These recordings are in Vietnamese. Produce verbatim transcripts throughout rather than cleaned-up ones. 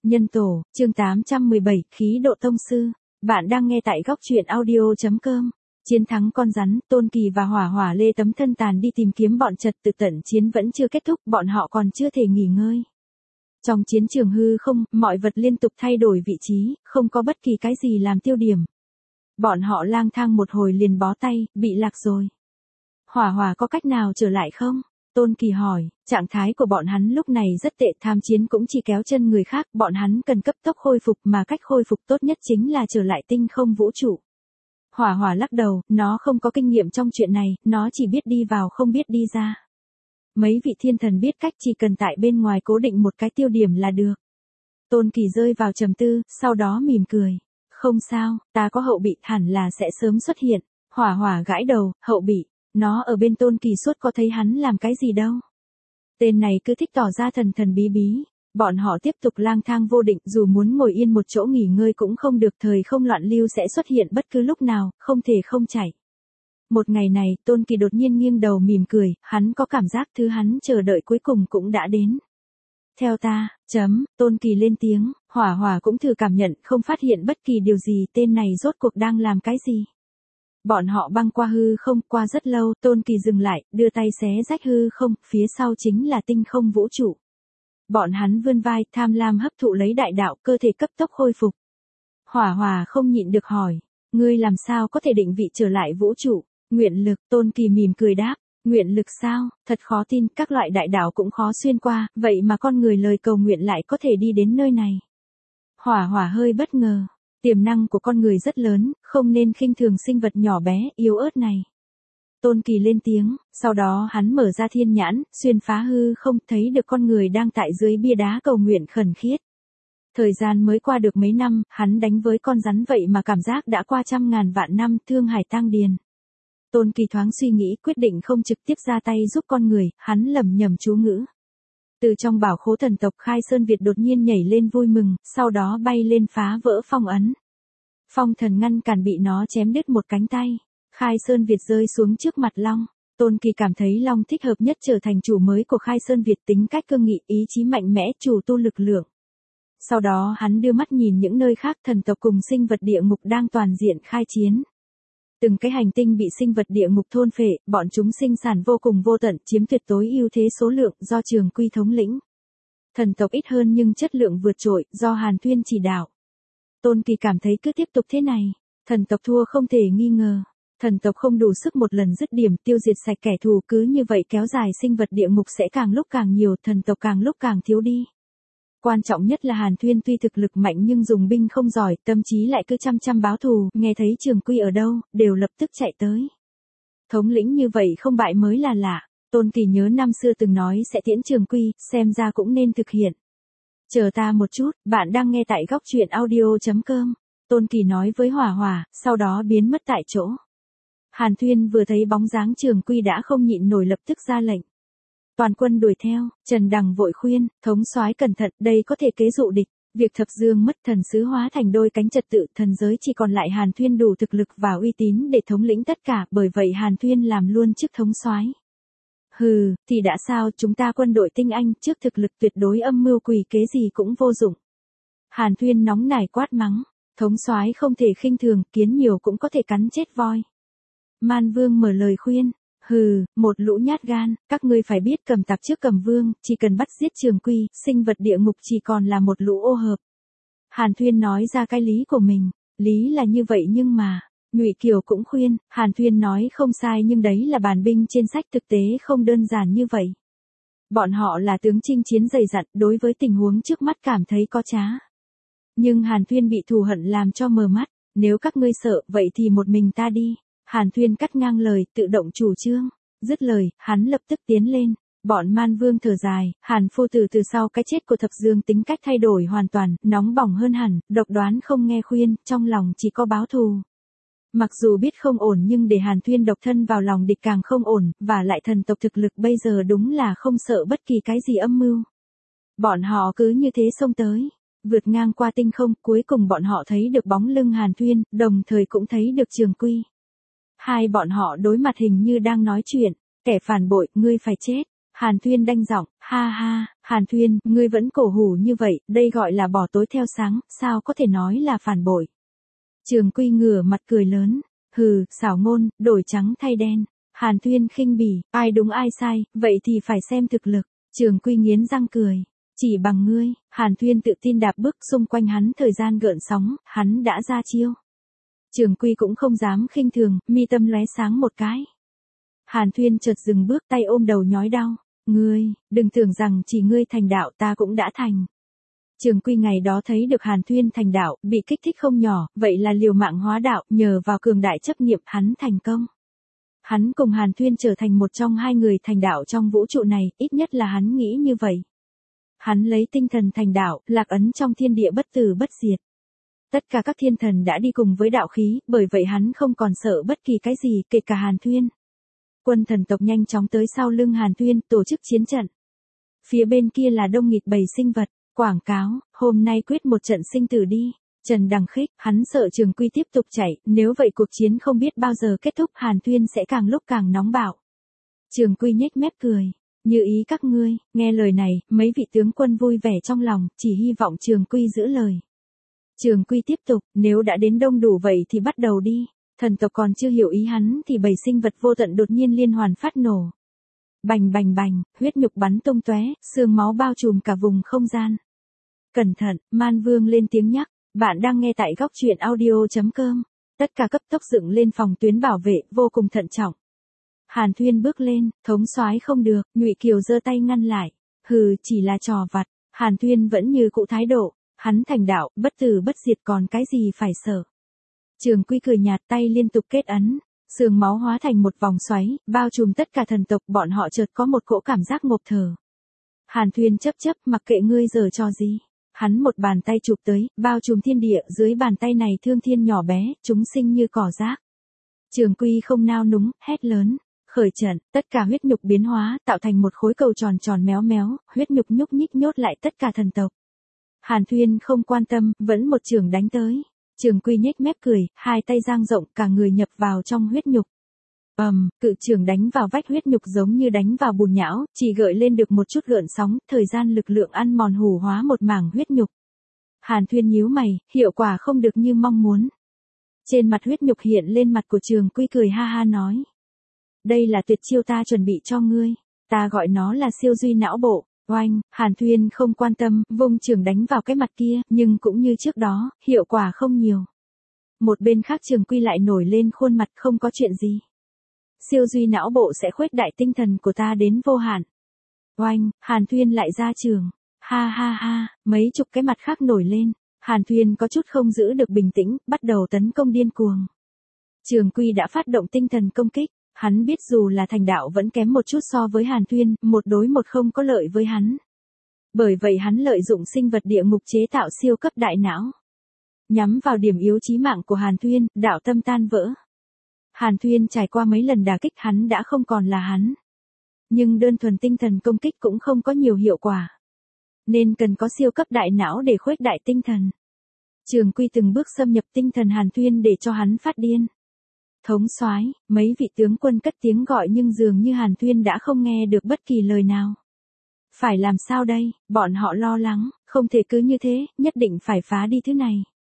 Nhân tổ, chương tám trăm mười bảy, khí độ tông sư. Bạn đang nghe tại góc truyện audio.com. Chiến thắng con rắn, Tôn Kỳ và Hỏa Hỏa lê tấm thân tàn đi tìm kiếm bọn Trật Tự tận chiến vẫn chưa kết thúc, bọn họ còn chưa thể nghỉ ngơi. Trong chiến trường hư không, mọi vật liên tục thay đổi vị trí, không có bất kỳ cái gì làm tiêu điểm. Bọn họ lang thang một hồi liền bó tay, bị lạc rồi. Hỏa Hỏa có cách nào trở lại không? Tôn Kỳ hỏi, trạng thái của bọn hắn lúc này rất tệ, tham chiến cũng chỉ kéo chân người khác, bọn hắn cần cấp tốc khôi phục mà cách khôi phục tốt nhất chính là trở lại tinh không vũ trụ. Hỏa Hỏa lắc đầu, nó không có kinh nghiệm trong chuyện này, nó chỉ biết đi vào không biết đi ra. Mấy vị thiên thần biết cách, chỉ cần tại bên ngoài cố định một cái tiêu điểm là được. Tôn Kỳ rơi vào trầm tư, sau đó mỉm cười. Không sao, ta có hậu bị, hẳn là sẽ sớm xuất hiện. Hỏa Hỏa gãi đầu, hậu bị. Nó ở bên Tôn Kỳ suốt có thấy hắn làm cái gì đâu. Tên này cứ thích tỏ ra thần thần bí bí. Bọn họ tiếp tục lang thang vô định, dù muốn ngồi yên một chỗ nghỉ ngơi cũng không được, thời không loạn lưu sẽ xuất hiện bất cứ lúc nào, không thể không chạy. Một ngày này, Tôn Kỳ đột nhiên nghiêng đầu mỉm cười, hắn có cảm giác thứ hắn chờ đợi cuối cùng cũng đã đến. Theo ta, chấm, Tôn Kỳ lên tiếng, Hỏa Hỏa cũng thử cảm nhận, không phát hiện bất kỳ điều gì, tên này rốt cuộc đang làm cái gì. Bọn họ băng qua hư không, qua rất lâu, Tôn Kỳ dừng lại, đưa tay xé rách hư không, phía sau chính là tinh không vũ trụ. Bọn hắn vươn vai, tham lam hấp thụ lấy đại đạo, cơ thể cấp tốc khôi phục. Hỏa Hỏa không nhịn được hỏi, ngươi làm sao có thể định vị trở lại vũ trụ? Nguyện lực, Tôn Kỳ mỉm cười đáp, nguyện lực sao, thật khó tin, các loại đại đạo cũng khó xuyên qua, vậy mà con người lời cầu nguyện lại có thể đi đến nơi này. Hỏa Hỏa hơi bất ngờ. Tiềm năng của con người rất lớn, không nên khinh thường sinh vật nhỏ bé, yếu ớt này. Tôn Kỳ lên tiếng, sau đó hắn mở ra thiên nhãn, xuyên phá hư không, thấy được con người đang tại dưới bia đá cầu nguyện khẩn khiết. Thời gian mới qua được mấy năm, hắn đánh với con rắn vậy mà cảm giác đã qua trăm ngàn vạn năm, thương hải tang điền. Tôn Kỳ thoáng suy nghĩ, quyết định không trực tiếp ra tay giúp con người, hắn lẩm nhẩm chú ngữ. Từ trong bảo khố thần tộc Khai Sơn Việt đột nhiên nhảy lên vui mừng, sau đó bay lên phá vỡ phong ấn. Phong thần ngăn cản bị nó chém đứt một cánh tay. Khai Sơn Việt rơi xuống trước mặt Long. Tôn Kỳ cảm thấy Long thích hợp nhất trở thành chủ mới của Khai Sơn Việt, tính cách cương nghị, ý chí mạnh mẽ, chủ tu lực lượng. Sau đó hắn đưa mắt nhìn những nơi khác, thần tộc cùng sinh vật địa ngục đang toàn diện khai chiến. Từng cái hành tinh bị sinh vật địa ngục thôn phệ, bọn chúng sinh sản vô cùng vô tận, chiếm tuyệt đối ưu thế số lượng, do Trường Quy thống lĩnh. Thần tộc ít hơn nhưng chất lượng vượt trội, do Hàn Thuyên chỉ đạo. Tôn Kỳ cảm thấy cứ tiếp tục thế này, thần tộc thua không thể nghi ngờ. Thần tộc không đủ sức một lần dứt điểm tiêu diệt sạch kẻ thù, cứ như vậy kéo dài sinh vật địa ngục sẽ càng lúc càng nhiều, thần tộc càng lúc càng thiếu đi. Quan trọng nhất là Hàn Thuyên tuy thực lực mạnh nhưng dùng binh không giỏi, tâm trí lại cứ chăm chăm báo thù, nghe thấy Trường Quy ở đâu, đều lập tức chạy tới. Thống lĩnh như vậy không bại mới là lạ. Tôn Kỳ nhớ năm xưa từng nói sẽ tiễn Trường Quy, xem ra cũng nên thực hiện. Chờ ta một chút, bạn đang nghe tại góc truyện audio.com. Tôn Kỳ nói với Hỏa Hỏa, sau đó biến mất tại chỗ. Hàn Thuyên vừa thấy bóng dáng Trường Quy đã không nhịn nổi, lập tức ra lệnh. Toàn quân đuổi theo, Trần Đằng vội khuyên, thống soái cẩn thận, đây có thể kế dụ địch. Việc Thập Dương mất thần sứ hóa thành đôi cánh trật tự, thần giới chỉ còn lại Hàn Thuyên đủ thực lực và uy tín để thống lĩnh tất cả, bởi vậy Hàn Thuyên làm luôn chức thống soái. Hừ, thì đã sao, chúng ta quân đội tinh anh, trước thực lực tuyệt đối âm mưu quỷ kế gì cũng vô dụng. Hàn Thuyên nóng nảy quát mắng, thống soái không thể khinh thường, kiến nhiều cũng có thể cắn chết voi. Man Vương mở lời khuyên, hừ, một lũ nhát gan, các ngươi phải biết cầm tặc trước cầm vương, chỉ cần bắt giết Trường Quy, sinh vật địa ngục chỉ còn là một lũ ô hợp. Hàn Thuyên nói ra cái lý của mình, lý là như vậy nhưng mà, Ngụy Kiều cũng khuyên, Hàn Thuyên nói không sai nhưng đấy là bàn binh trên sách, thực tế không đơn giản như vậy. Bọn họ là tướng chinh chiến dày dặn, đối với tình huống trước mắt cảm thấy có trá. Nhưng Hàn Thuyên bị thù hận làm cho mờ mắt, nếu các ngươi sợ, vậy thì một mình ta đi. Hàn Thuyên cắt ngang lời, tự động chủ trương. Dứt lời, hắn lập tức tiến lên. Bọn Man Vương thở dài, Hàn phu tử từ sau cái chết của Thập Dương tính cách thay đổi hoàn toàn, nóng bỏng hơn hẳn, độc đoán không nghe khuyên, trong lòng chỉ có báo thù. Mặc dù biết không ổn nhưng để Hàn Thuyên độc thân vào lòng địch càng không ổn, và lại thần tộc thực lực bây giờ đúng là không sợ bất kỳ cái gì âm mưu. Bọn họ cứ như thế xông tới, vượt ngang qua tinh không, cuối cùng bọn họ thấy được bóng lưng Hàn Thuyên, đồng thời cũng thấy được Trường Quy. Hai bọn họ đối mặt hình như đang nói chuyện, kẻ phản bội, ngươi phải chết. Hàn Thuyên đanh giọng, ha ha, Hàn Thuyên, ngươi vẫn cổ hủ như vậy, đây gọi là bỏ tối theo sáng, sao có thể nói là phản bội. Trường Quy ngửa mặt cười lớn, hừ, xảo ngôn, đổi trắng thay đen. Hàn Thuyên khinh bỉ, ai đúng ai sai, vậy thì phải xem thực lực. Trường Quy nghiến răng cười, chỉ bằng ngươi. Hàn Thuyên tự tin đạp bước xung quanh hắn, thời gian gợn sóng, hắn đã ra chiêu. Trường Quy cũng không dám khinh thường, mi tâm lóe sáng một cái. Hàn Thuyên chợt dừng bước, tay ôm đầu nhói đau. Ngươi, đừng tưởng rằng chỉ ngươi thành đạo, ta cũng đã thành. Trường Quy ngày đó thấy được Hàn Thuyên thành đạo, bị kích thích không nhỏ, vậy là liều mạng hóa đạo, nhờ vào cường đại chấp niệm hắn thành công. Hắn cùng Hàn Thuyên trở thành một trong hai người thành đạo trong vũ trụ này, ít nhất là hắn nghĩ như vậy. Hắn lấy tinh thần thành đạo, lạc ấn trong thiên địa bất tử bất diệt. Tất cả các thiên thần đã đi cùng với đạo khí, bởi vậy hắn không còn sợ bất kỳ cái gì, kể cả Hàn Thuyên. Quân thần tộc nhanh chóng tới sau lưng Hàn Thuyên, tổ chức chiến trận. Phía bên kia là đông nghịt bầy sinh vật, quảng cáo, hôm nay quyết một trận sinh tử đi. Trần Đằng khích, hắn sợ Trường Quy tiếp tục chạy, nếu vậy cuộc chiến không biết bao giờ kết thúc, Hàn Thuyên sẽ càng lúc càng nóng bạo. Trường Quy nhếch mép cười, như ý các ngươi. Nghe lời này, mấy vị tướng quân vui vẻ trong lòng, chỉ hy vọng Trường Quy giữ lời. Trường Quy tiếp tục, nếu đã đến đông đủ vậy thì bắt đầu đi. Thần tộc còn chưa hiểu ý hắn thì bầy sinh vật vô tận đột nhiên liên hoàn phát nổ. Bành bành bành, huyết nhục bắn tung tóe, xương máu bao trùm cả vùng không gian. Cẩn thận, Man Vương lên tiếng nhắc. Bạn đang nghe tại góc truyện audio.com. Tất cả cấp tốc dựng lên phòng tuyến bảo vệ, vô cùng thận trọng. Hàn Thuyên bước lên, thống soái không được, Ngụy Kiều giơ tay ngăn lại. Hừ, chỉ là trò vặt. Hàn Thuyên vẫn như cũ thái độ, hắn thành đạo, bất tử bất diệt, còn cái gì phải sợ. Trường Quy cười nhạt, tay liên tục kết ấn, sương máu hóa thành một vòng xoáy, bao trùm tất cả thần tộc, bọn họ chợt có một cỗ cảm giác ngộp thở. Hàn Thuyên chấp chấp, mặc kệ ngươi giở trò gì. Hắn một bàn tay chụp tới, bao trùm thiên địa, dưới bàn tay này thương thiên nhỏ bé, chúng sinh như cỏ rác. Trường Quy không nao núng, hét lớn, khởi trận, tất cả huyết nhục biến hóa, tạo thành một khối cầu tròn tròn méo méo, huyết nhục nhúc nhích nhốt lại tất cả thần tộc. Hàn Thuyên không quan tâm, vẫn một trường đánh tới. Trường Quy nhếch mép cười, hai tay dang rộng, cả người nhập vào trong huyết nhục. Ầm, um, cự trường đánh vào vách huyết nhục giống như đánh vào bùn nhão, chỉ gợi lên được một chút gợn sóng, thời gian lực lượng ăn mòn hủ hóa một mảng huyết nhục. Hàn Thuyên nhíu mày, hiệu quả không được như mong muốn. Trên mặt huyết nhục hiện lên mặt của Trường Quy cười ha ha nói. Đây là tuyệt chiêu ta chuẩn bị cho ngươi, ta gọi nó là siêu duy não bộ. Oanh, Hàn Thuyên không quan tâm, vung trường đánh vào cái mặt kia, nhưng cũng như trước đó, hiệu quả không nhiều. Một bên khác Trường Quy lại nổi lên khuôn mặt, không có chuyện gì. Siêu duy não bộ sẽ khuếch đại tinh thần của ta đến vô hạn. Oanh, Hàn Thuyên lại ra trường. Ha ha ha, mấy chục cái mặt khác nổi lên. Hàn Thuyên có chút không giữ được bình tĩnh, bắt đầu tấn công điên cuồng. Trường Quy đã phát động tinh thần công kích. Hắn biết dù là thành đạo vẫn kém một chút so với Hàn Thuyên, một đối một không có lợi với hắn. Bởi vậy hắn lợi dụng sinh vật địa ngục chế tạo siêu cấp đại não. Nhắm vào điểm yếu chí mạng của Hàn Thuyên, đạo tâm tan vỡ. Hàn Thuyên trải qua mấy lần đả kích, hắn đã không còn là hắn. Nhưng đơn thuần tinh thần công kích cũng không có nhiều hiệu quả. Nên cần có siêu cấp đại não để khuếch đại tinh thần. Trường Quy từng bước xâm nhập tinh thần Hàn Thuyên để cho hắn phát điên. Thống soái, mấy vị tướng quân cất tiếng gọi nhưng dường như Hàn Thuyên đã không nghe được bất kỳ lời nào. Phải làm sao đây, bọn họ lo lắng, không thể cứ như thế, nhất định phải phá đi thứ này.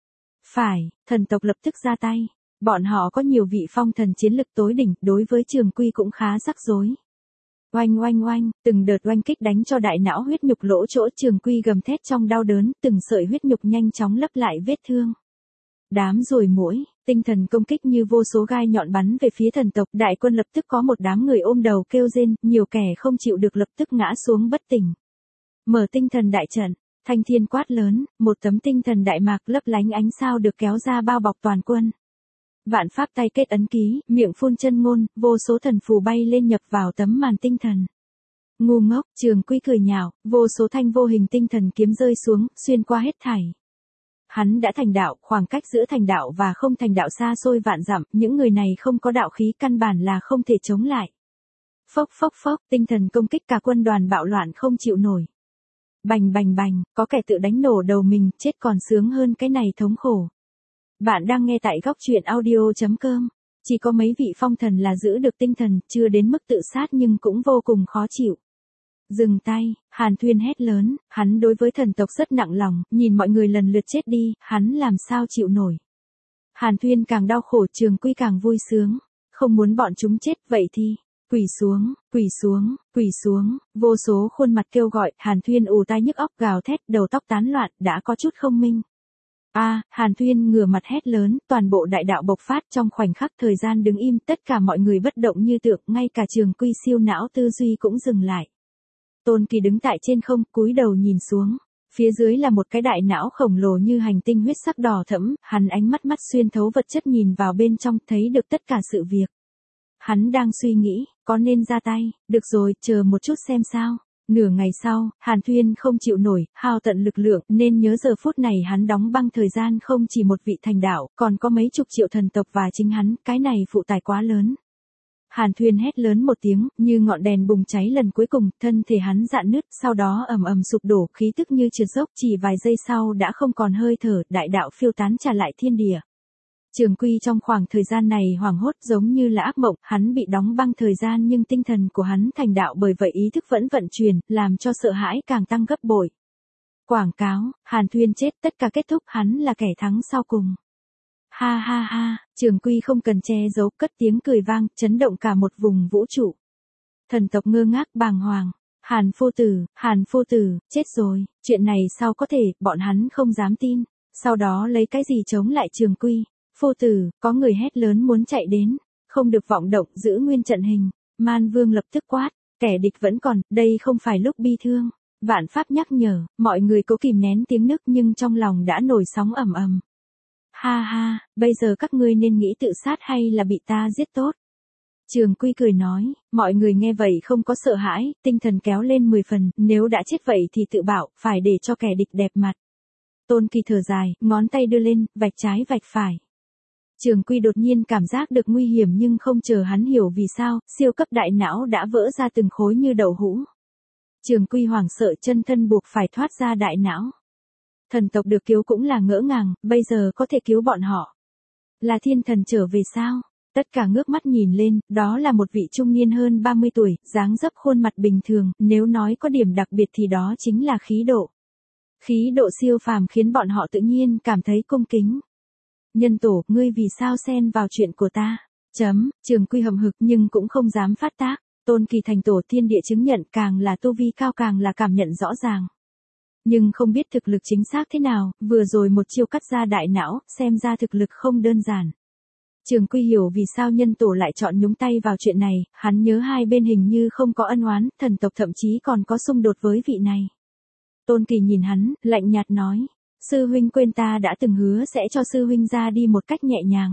Phải, thần tộc lập tức ra tay. Bọn họ có nhiều vị phong thần chiến lực tối đỉnh, đối với Trường Quy cũng khá rắc rối. Oanh oanh oanh, từng đợt oanh kích đánh cho đại não huyết nhục lỗ chỗ, Trường Quy gầm thét trong đau đớn, từng sợi huyết nhục nhanh chóng lấp lại vết thương. Đám ruồi muỗi, tinh thần công kích như vô số gai nhọn bắn về phía thần tộc, đại quân lập tức có một đám người ôm đầu kêu rên, nhiều kẻ không chịu được lập tức ngã xuống bất tỉnh. Mở tinh thần đại trận, thanh thiên quát lớn, một tấm tinh thần đại mạc lấp lánh ánh sao được kéo ra bao bọc toàn quân. Vạn pháp tay kết ấn ký, miệng phun chân ngôn, vô số thần phù bay lên nhập vào tấm màn tinh thần. Ngu ngốc, Trường Quy cười nhạo, vô số thanh vô hình tinh thần kiếm rơi xuống, xuyên qua hết thảy. Hắn đã thành đạo, khoảng cách giữa thành đạo và không thành đạo xa xôi vạn dặm, những người này không có đạo khí căn bản là không thể chống lại. Phốc phốc phốc, tinh thần công kích cả quân đoàn bạo loạn không chịu nổi. Bành bành bành, có kẻ tự đánh nổ đầu mình, chết còn sướng hơn cái này thống khổ. Bạn đang nghe tại góc truyện audio.com. Chỉ có mấy vị phong thần là giữ được tinh thần, chưa đến mức tự sát nhưng cũng vô cùng khó chịu. Dừng tay, Hàn Thuyên hét lớn, hắn đối với thần tộc rất nặng lòng, nhìn mọi người lần lượt chết đi, hắn làm sao chịu nổi. Hàn Thuyên càng đau khổ, Trường Quy càng vui sướng, không muốn bọn chúng chết, vậy thì, quỳ xuống, quỳ xuống, quỳ xuống, vô số khuôn mặt kêu gọi, Hàn Thuyên ù tai nhức óc gào thét, đầu tóc tán loạn, đã có chút không minh. A, à, Hàn Thuyên ngửa mặt hét lớn, toàn bộ đại đạo bộc phát trong khoảnh khắc thời gian đứng im, tất cả mọi người bất động như tượng, ngay cả Trường Quy siêu não tư duy cũng dừng lại. Tôn Kỳ đứng tại trên không, cúi đầu nhìn xuống. Phía dưới là một cái đại não khổng lồ như hành tinh huyết sắc đỏ thẫm, hắn ánh mắt mắt xuyên thấu vật chất nhìn vào bên trong, thấy được tất cả sự việc. Hắn đang suy nghĩ, có nên ra tay, được rồi, chờ một chút xem sao. Nửa ngày sau, Hàn Thuyên không chịu nổi, hao tận lực lượng, nên nhớ giờ phút này hắn đóng băng thời gian không chỉ một vị thành đạo, còn có mấy chục triệu thần tộc và chính hắn, cái này phụ tải quá lớn. Hàn Thuyên hét lớn một tiếng, như ngọn đèn bùng cháy lần cuối cùng, thân thể hắn rạn nứt, sau đó ầm ầm sụp đổ, khí tức như trượt dốc, chỉ vài giây sau đã không còn hơi thở, đại đạo phiêu tán trả lại thiên địa. Trường Quy trong khoảng thời gian này hoảng hốt giống như là ác mộng, hắn bị đóng băng thời gian nhưng tinh thần của hắn thành đạo, bởi vậy ý thức vẫn vận chuyển, làm cho sợ hãi càng tăng gấp bội. Quảng cáo, Hàn Thuyên chết, tất cả kết thúc, hắn là kẻ thắng sau cùng. Ha ha ha, Trường Quy không cần che giấu, cất tiếng cười vang, chấn động cả một vùng vũ trụ. Thần tộc ngơ ngác bàng hoàng. Hàn phu tử, Hàn phu tử, chết rồi, chuyện này sao có thể, bọn hắn không dám tin. Sau đó lấy cái gì chống lại Trường Quy. Phu tử, có người hét lớn muốn chạy đến, không được vọng động, giữ nguyên trận hình. Man Vương lập tức quát, kẻ địch vẫn còn, đây không phải lúc bi thương. Vạn Pháp nhắc nhở, mọi người cố kìm nén tiếng nức nhưng trong lòng đã nổi sóng ầm ầm. Ha ha, bây giờ các ngươi nên nghĩ tự sát hay là bị ta giết tốt. Trường Quy cười nói, mọi người nghe vậy không có sợ hãi, tinh thần kéo lên mười phần, nếu đã chết vậy thì tự bảo, phải để cho kẻ địch đẹp mặt. Tôn Kỳ thở dài, ngón tay đưa lên, vạch trái vạch phải. Trường Quy đột nhiên cảm giác được nguy hiểm nhưng không chờ hắn hiểu vì sao, siêu cấp đại não đã vỡ ra từng khối như đậu hũ. Trường Quy hoảng sợ, chân thân buộc phải thoát ra đại não. Thần tộc được cứu cũng là ngỡ ngàng, bây giờ có thể cứu bọn họ. Là thiên thần trở về sao? Tất cả ngước mắt nhìn lên, đó là một vị trung niên hơn ba mươi tuổi, dáng dấp khuôn mặt bình thường, nếu nói có điểm đặc biệt thì đó chính là khí độ. Khí độ siêu phàm khiến bọn họ tự nhiên cảm thấy cung kính. Nhân tổ, ngươi vì sao xen vào chuyện của ta? Chấm, Trường Quy hậm hực nhưng cũng không dám phát tác. Tôn Kỳ thành tổ thiên địa chứng nhận, càng là tu vi cao càng là cảm nhận rõ ràng. Nhưng không biết thực lực chính xác thế nào, vừa rồi một chiêu cắt ra đại não, xem ra thực lực không đơn giản. Trường Quy hiểu vì sao nhân tổ lại chọn nhúng tay vào chuyện này, hắn nhớ hai bên hình như không có ân oán, thần tộc thậm chí còn có xung đột với vị này. Tôn Kỳ nhìn hắn, lạnh nhạt nói, sư huynh quên ta đã từng hứa sẽ cho sư huynh ra đi một cách nhẹ nhàng.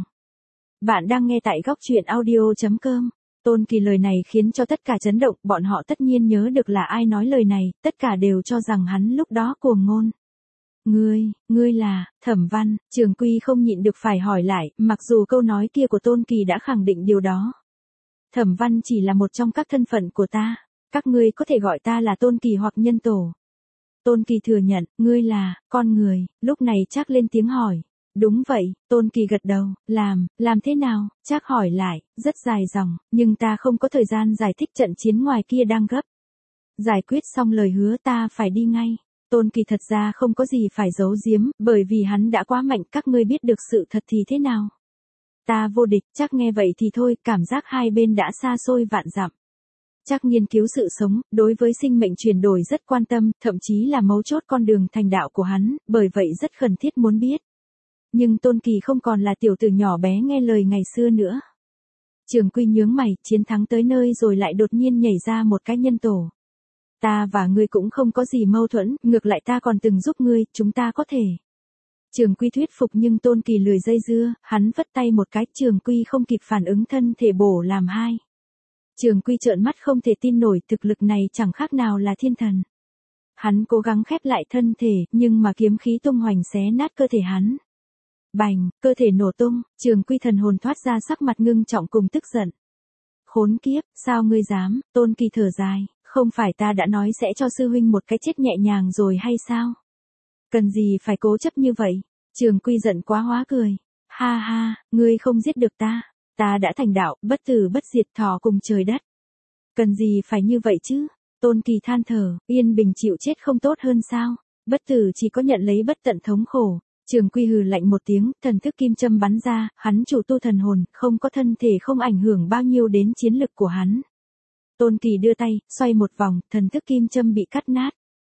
Bạn đang nghe tại góc truyện audio chấm com. Tôn Kỳ lời này khiến cho tất cả chấn động, bọn họ tất nhiên nhớ được là ai nói lời này, tất cả đều cho rằng hắn lúc đó cuồng ngôn. Ngươi, ngươi là, Thẩm Văn, Trường Quy không nhịn được phải hỏi lại, mặc dù câu nói kia của Tôn Kỳ đã khẳng định điều đó. Thẩm Văn chỉ là một trong các thân phận của ta, các ngươi có thể gọi ta là Tôn Kỳ hoặc nhân tổ. Tôn Kỳ thừa nhận, ngươi là, con người, lúc này Trác lên tiếng hỏi. Đúng vậy, Tôn Kỳ gật đầu, làm, làm thế nào, Trác hỏi lại, rất dài dòng, nhưng ta không có thời gian giải thích trận chiến ngoài kia đang gấp. Giải quyết xong lời hứa ta phải đi ngay. Tôn Kỳ thật ra không có gì phải giấu giếm, bởi vì hắn đã quá mạnh, các ngươi biết được sự thật thì thế nào. Ta vô địch, Trác nghe vậy thì thôi, cảm giác hai bên đã xa xôi vạn dặm. Trác nghiên cứu sự sống, đối với sinh mệnh chuyển đổi rất quan tâm, thậm chí là mấu chốt con đường thành đạo của hắn, bởi vậy rất khẩn thiết muốn biết. Nhưng Tôn Kỳ không còn là tiểu tử nhỏ bé nghe lời ngày xưa nữa. Trường Quy nhướng mày, chiến thắng tới nơi rồi lại đột nhiên nhảy ra một cái nhân tổ. Ta và ngươi cũng không có gì mâu thuẫn, ngược lại ta còn từng giúp ngươi, chúng ta có thể. Trường Quy thuyết phục nhưng Tôn Kỳ lười dây dưa, hắn vất tay một cái, Trường Quy không kịp phản ứng thân thể bổ làm hai. Trường Quy trợn mắt không thể tin nổi, thực lực này chẳng khác nào là thiên thần. Hắn cố gắng khép lại thân thể, nhưng mà kiếm khí tung hoành xé nát cơ thể hắn. Bành, cơ thể nổ tung, Trường Quy thần hồn thoát ra, sắc mặt ngưng trọng cùng tức giận. Khốn kiếp, sao ngươi dám? Tôn Kỳ thở dài, không phải ta đã nói sẽ cho sư huynh một cái chết nhẹ nhàng rồi hay sao? Cần gì phải cố chấp như vậy? Trường Quy giận quá hóa cười. Ha ha, ngươi không giết được ta. Ta đã thành đạo, bất tử bất diệt, thọ cùng trời đất. Cần gì phải như vậy chứ? Tôn Kỳ than thở, yên bình chịu chết không tốt hơn sao? Bất tử chỉ có nhận lấy bất tận thống khổ. Trường Quy hừ lạnh một tiếng, thần thức kim châm bắn ra, hắn chủ tu thần hồn, không có thân thể không ảnh hưởng bao nhiêu đến chiến lực của hắn. Tôn Kỳ đưa tay, xoay một vòng, thần thức kim châm bị cắt nát.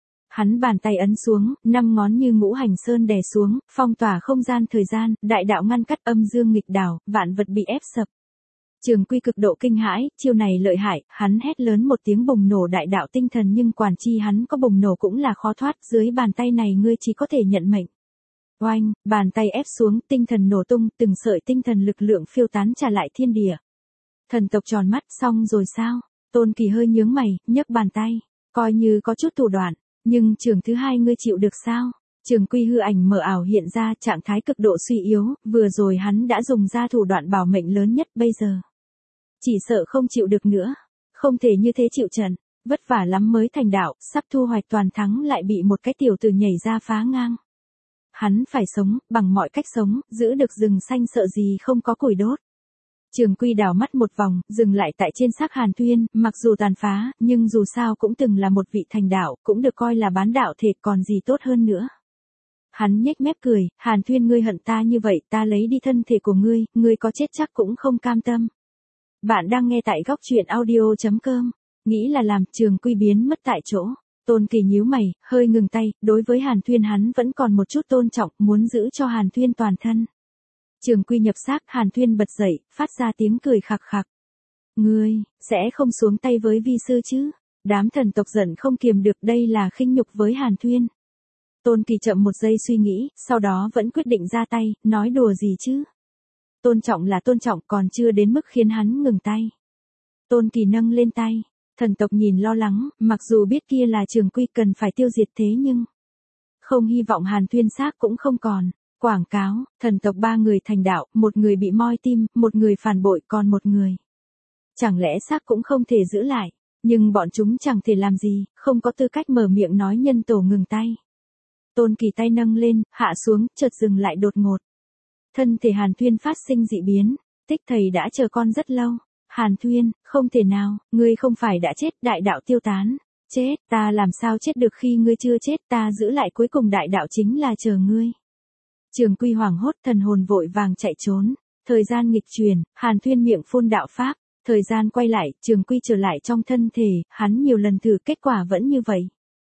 Hắn bàn tay ấn xuống, năm ngón như ngũ hành sơn đè xuống, phong tỏa không gian thời gian, đại đạo ngăn cắt âm dương nghịch đảo, vạn vật bị ép sập. Trường Quy cực độ kinh hãi, chiêu này lợi hại, hắn hét lớn một tiếng bùng nổ đại đạo tinh thần nhưng quản chi hắn có bùng nổ cũng là khó thoát, dưới bàn tay này ngươi chỉ có thể nhận mệnh. Oanh, bàn tay ép xuống, tinh thần nổ tung, từng sợi tinh thần lực lượng phiêu tán trả lại thiên địa. Thần tộc tròn mắt, xong rồi sao? Tôn Kỳ hơi nhướng mày, nhấc bàn tay, coi như có chút thủ đoạn, nhưng trường thứ hai ngươi chịu được sao? Trường Quy hư ảnh mở ảo hiện ra trạng thái cực độ suy yếu, vừa rồi hắn đã dùng ra thủ đoạn bảo mệnh lớn nhất bây giờ. Chỉ sợ không chịu được nữa, không thể như thế chịu trận, vất vả lắm mới thành đạo, sắp thu hoạch toàn thắng lại bị một cái tiểu tử nhảy ra phá ngang. Hắn phải sống, bằng mọi cách sống, giữ được rừng xanh sợ gì không có củi đốt. Trường Quy đảo mắt một vòng, dừng lại tại trên xác Hàn Thuyên, mặc dù tàn phá, nhưng dù sao cũng từng là một vị thành đạo, cũng được coi là bán đạo thể còn gì tốt hơn nữa. Hắn nhếch mép cười, Hàn Thuyên ngươi hận ta như vậy, ta lấy đi thân thể của ngươi, ngươi có chết chắc cũng không cam tâm. Bạn đang nghe tại góc truyện audio chấm com, nghĩ là làm, Trường Quy biến mất tại chỗ. Tôn Kỳ nhíu mày, hơi ngừng tay, đối với Hàn Thuyên hắn vẫn còn một chút tôn trọng, muốn giữ cho Hàn Thuyên toàn thân. Trường Quy nhập xác, Hàn Thuyên bật dậy, phát ra tiếng cười khặc khặc. Ngươi, sẽ không xuống tay với vi sư chứ? Đám thần tộc giận không kiềm được, đây là khinh nhục với Hàn Thuyên. Tôn Kỳ chậm một giây suy nghĩ, sau đó vẫn quyết định ra tay, nói đùa gì chứ? Tôn trọng là tôn trọng, còn chưa đến mức khiến hắn ngừng tay. Tôn Kỳ nâng lên tay. Thần tộc nhìn lo lắng, mặc dù biết kia là Trường Quy cần phải tiêu diệt thế nhưng không hy vọng Hàn Thuyên xác cũng không còn. Quảng cáo, thần tộc ba người thành đạo, một người bị moi tim, một người phản bội, còn một người. Chẳng lẽ xác cũng không thể giữ lại, nhưng bọn chúng chẳng thể làm gì, không có tư cách mở miệng nói nhân tổ ngừng tay. Tôn Kỳ tay nâng lên, hạ xuống, chợt dừng lại đột ngột. Thân thể Hàn Thuyên phát sinh dị biến, Tích thầy đã chờ con rất lâu. Hàn Thuyên, không thể nào, ngươi không phải đã chết, đại đạo tiêu tán. Chết, ta làm sao chết được khi ngươi chưa chết, ta giữ lại cuối cùng đại đạo chính là chờ ngươi. Trường Quy hoảng hốt, thần hồn vội vàng chạy trốn. Thời gian nghịch chuyển, Hàn Thuyên miệng phun đạo pháp. Thời gian quay lại, Trường Quy trở lại trong thân thể, hắn nhiều lần thử kết quả vẫn như vậy.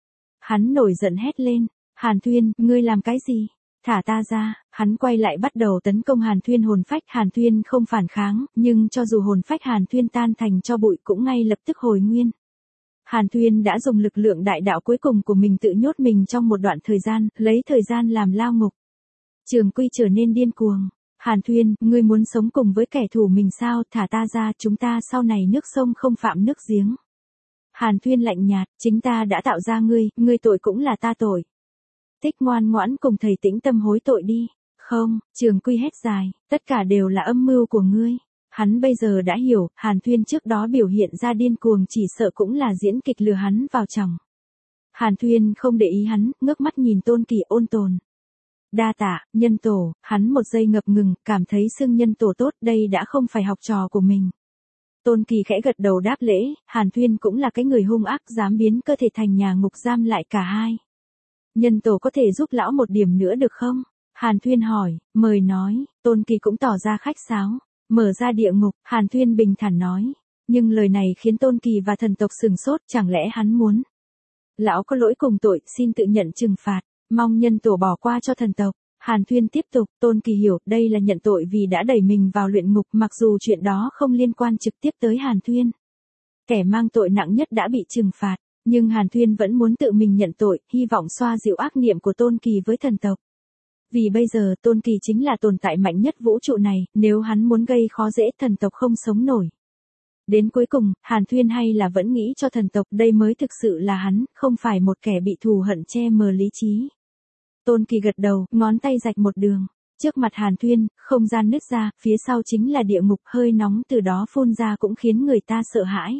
Hắn nổi giận hét lên, Hàn Thuyên, ngươi làm cái gì? Thả ta ra, hắn quay lại bắt đầu tấn công Hàn Thuyên hồn phách. Hàn Thuyên không phản kháng, nhưng cho dù hồn phách Hàn Thuyên tan thành cho bụi cũng ngay lập tức hồi nguyên. Hàn Thuyên đã dùng lực lượng đại đạo cuối cùng của mình tự nhốt mình trong một đoạn thời gian, lấy thời gian làm lao ngục. Trường Quy trở nên điên cuồng. Hàn Thuyên, ngươi muốn sống cùng với kẻ thù mình sao? Thả ta ra, chúng ta sau này nước sông không phạm nước giếng. Hàn Thuyên lạnh nhạt, chính ta đã tạo ra ngươi, ngươi tội cũng là ta tội. Tích ngoan ngoãn cùng thầy tĩnh tâm hối tội đi. Không, Trường Quy hét dài, tất cả đều là âm mưu của ngươi. Hắn bây giờ đã hiểu, Hàn Thuyên trước đó biểu hiện ra điên cuồng chỉ sợ cũng là diễn kịch lừa hắn vào chồng. Hàn Thuyên không để ý hắn, ngước mắt nhìn Tôn Kỳ ôn tồn. Đa tạ, nhân tổ, hắn một giây ngập ngừng, cảm thấy xưng nhân tổ tốt, đây đã không phải học trò của mình. Tôn Kỳ khẽ gật đầu đáp lễ, Hàn Thuyên cũng là cái người hung ác dám biến cơ thể thành nhà ngục giam lại cả hai. Nhân tổ có thể giúp lão một điểm nữa được không? Hàn Thuyên hỏi, mời nói, Tôn Kỳ cũng tỏ ra khách sáo. Mở ra địa ngục, Hàn Thuyên bình thản nói. Nhưng lời này khiến Tôn Kỳ và thần tộc sừng sốt, chẳng lẽ hắn muốn. Lão có lỗi cùng tội, xin tự nhận trừng phạt, mong nhân tổ bỏ qua cho thần tộc. Hàn Thuyên tiếp tục, Tôn Kỳ hiểu, đây là nhận tội vì đã đẩy mình vào luyện ngục, mặc dù chuyện đó không liên quan trực tiếp tới Hàn Thuyên. Kẻ mang tội nặng nhất đã bị trừng phạt, nhưng Hàn Thuyên vẫn muốn tự mình nhận tội, hy vọng xoa dịu ác niệm của Tôn Kỳ với thần tộc. Vì bây giờ Tôn Kỳ chính là tồn tại mạnh nhất vũ trụ này, nếu hắn muốn gây khó dễ thần tộc không sống nổi. Đến cuối cùng, Hàn Thuyên hay là vẫn nghĩ cho thần tộc đây mới thực sự là hắn, không phải một kẻ bị thù hận che mờ lý trí. Tôn Kỳ gật đầu, ngón tay rạch một đường. Trước mặt Hàn Thuyên, không gian nứt ra, phía sau chính là địa ngục, hơi nóng từ đó phun ra cũng khiến người ta sợ hãi.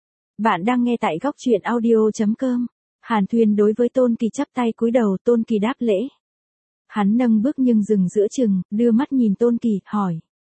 Bạn đang nghe tại góc truyện audio chấm com. Hàn Thuyên đối với Tôn Kỳ chắp tay cúi đầu, Tôn Kỳ đáp lễ. Hắn nâng bước nhưng dừng giữa chừng, đưa mắt nhìn Tôn Kỳ, hỏi.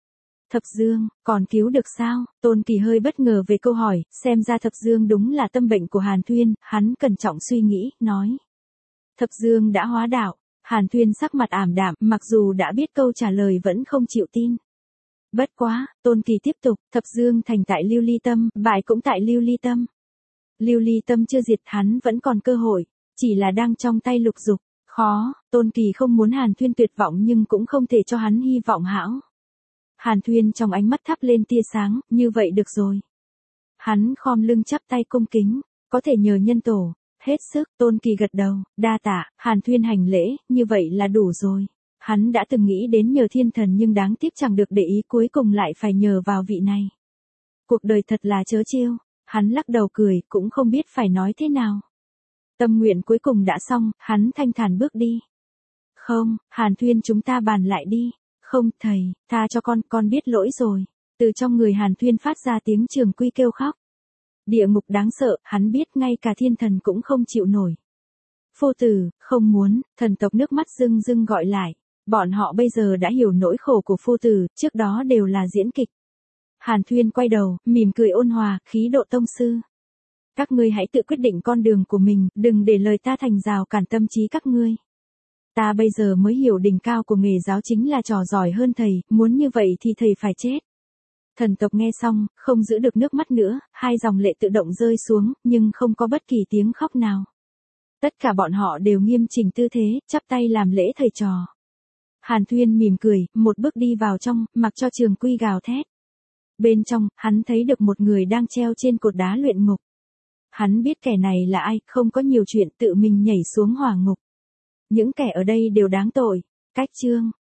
Thập Dương, còn cứu được sao? Tôn Kỳ hơi bất ngờ về câu hỏi, xem ra Thập Dương đúng là tâm bệnh của Hàn Thuyên, hắn cẩn trọng suy nghĩ, nói. Thập Dương đã hóa đạo. Hàn Thuyên sắc mặt ảm đạm, mặc dù đã biết câu trả lời vẫn không chịu tin. Bất quá, Tôn Kỳ tiếp tục, Thập Dương thành tại Lưu Ly Tâm, bại cũng tại Lưu Ly Tâm. Lưu Ly Tâm chưa diệt, hắn vẫn còn cơ hội, chỉ là đang trong tay Lục Dục. Khó, Tôn Kỳ không muốn Hàn Thuyên tuyệt vọng nhưng cũng không thể cho hắn hy vọng hão. Hàn Thuyên trong ánh mắt thắp lên tia sáng, như vậy được rồi. Hắn khom lưng chắp tay cung kính, có thể nhờ nhân tổ, hết sức, Tôn Kỳ gật đầu, đa tạ, Hàn Thuyên hành lễ, như vậy là đủ rồi. Hắn đã từng nghĩ đến nhờ thiên thần nhưng đáng tiếc chẳng được để ý, cuối cùng lại phải nhờ vào vị này. Cuộc đời thật là trớ trêu, hắn lắc đầu cười, cũng không biết phải nói thế nào. Tâm nguyện cuối cùng đã xong, hắn thanh thản bước đi. Không, Hàn Thuyên chúng ta bàn lại đi. Không thầy, tha cho con, con biết lỗi rồi. Từ trong người Hàn Thuyên phát ra tiếng Trường Quy kêu khóc. Địa ngục đáng sợ, hắn biết ngay cả thiên thần cũng không chịu nổi. Phu tử, không muốn, thần tộc nước mắt rưng rưng gọi lại. Bọn họ bây giờ đã hiểu nỗi khổ của phu tử, trước đó đều là diễn kịch. Hàn Thuyên quay đầu, mỉm cười ôn hòa, khí độ tông sư. Các ngươi hãy tự quyết định con đường của mình, đừng để lời ta thành rào cản tâm trí các ngươi. Ta bây giờ mới hiểu đỉnh cao của nghề giáo chính là trò giỏi hơn thầy, muốn như vậy thì thầy phải chết. Thần tộc nghe xong, không giữ được nước mắt nữa, hai dòng lệ tự động rơi xuống, nhưng không có bất kỳ tiếng khóc nào. Tất cả bọn họ đều nghiêm chỉnh tư thế, chắp tay làm lễ thầy trò. Hàn Thuyên mỉm cười, một bước đi vào trong, mặc cho Trường Quy gào thét. Bên trong, hắn thấy được một người đang treo trên cột đá luyện ngục. Hắn biết kẻ này là ai, không có nhiều chuyện, tự mình nhảy xuống hỏa ngục. Những kẻ ở đây đều đáng tội. Cách chương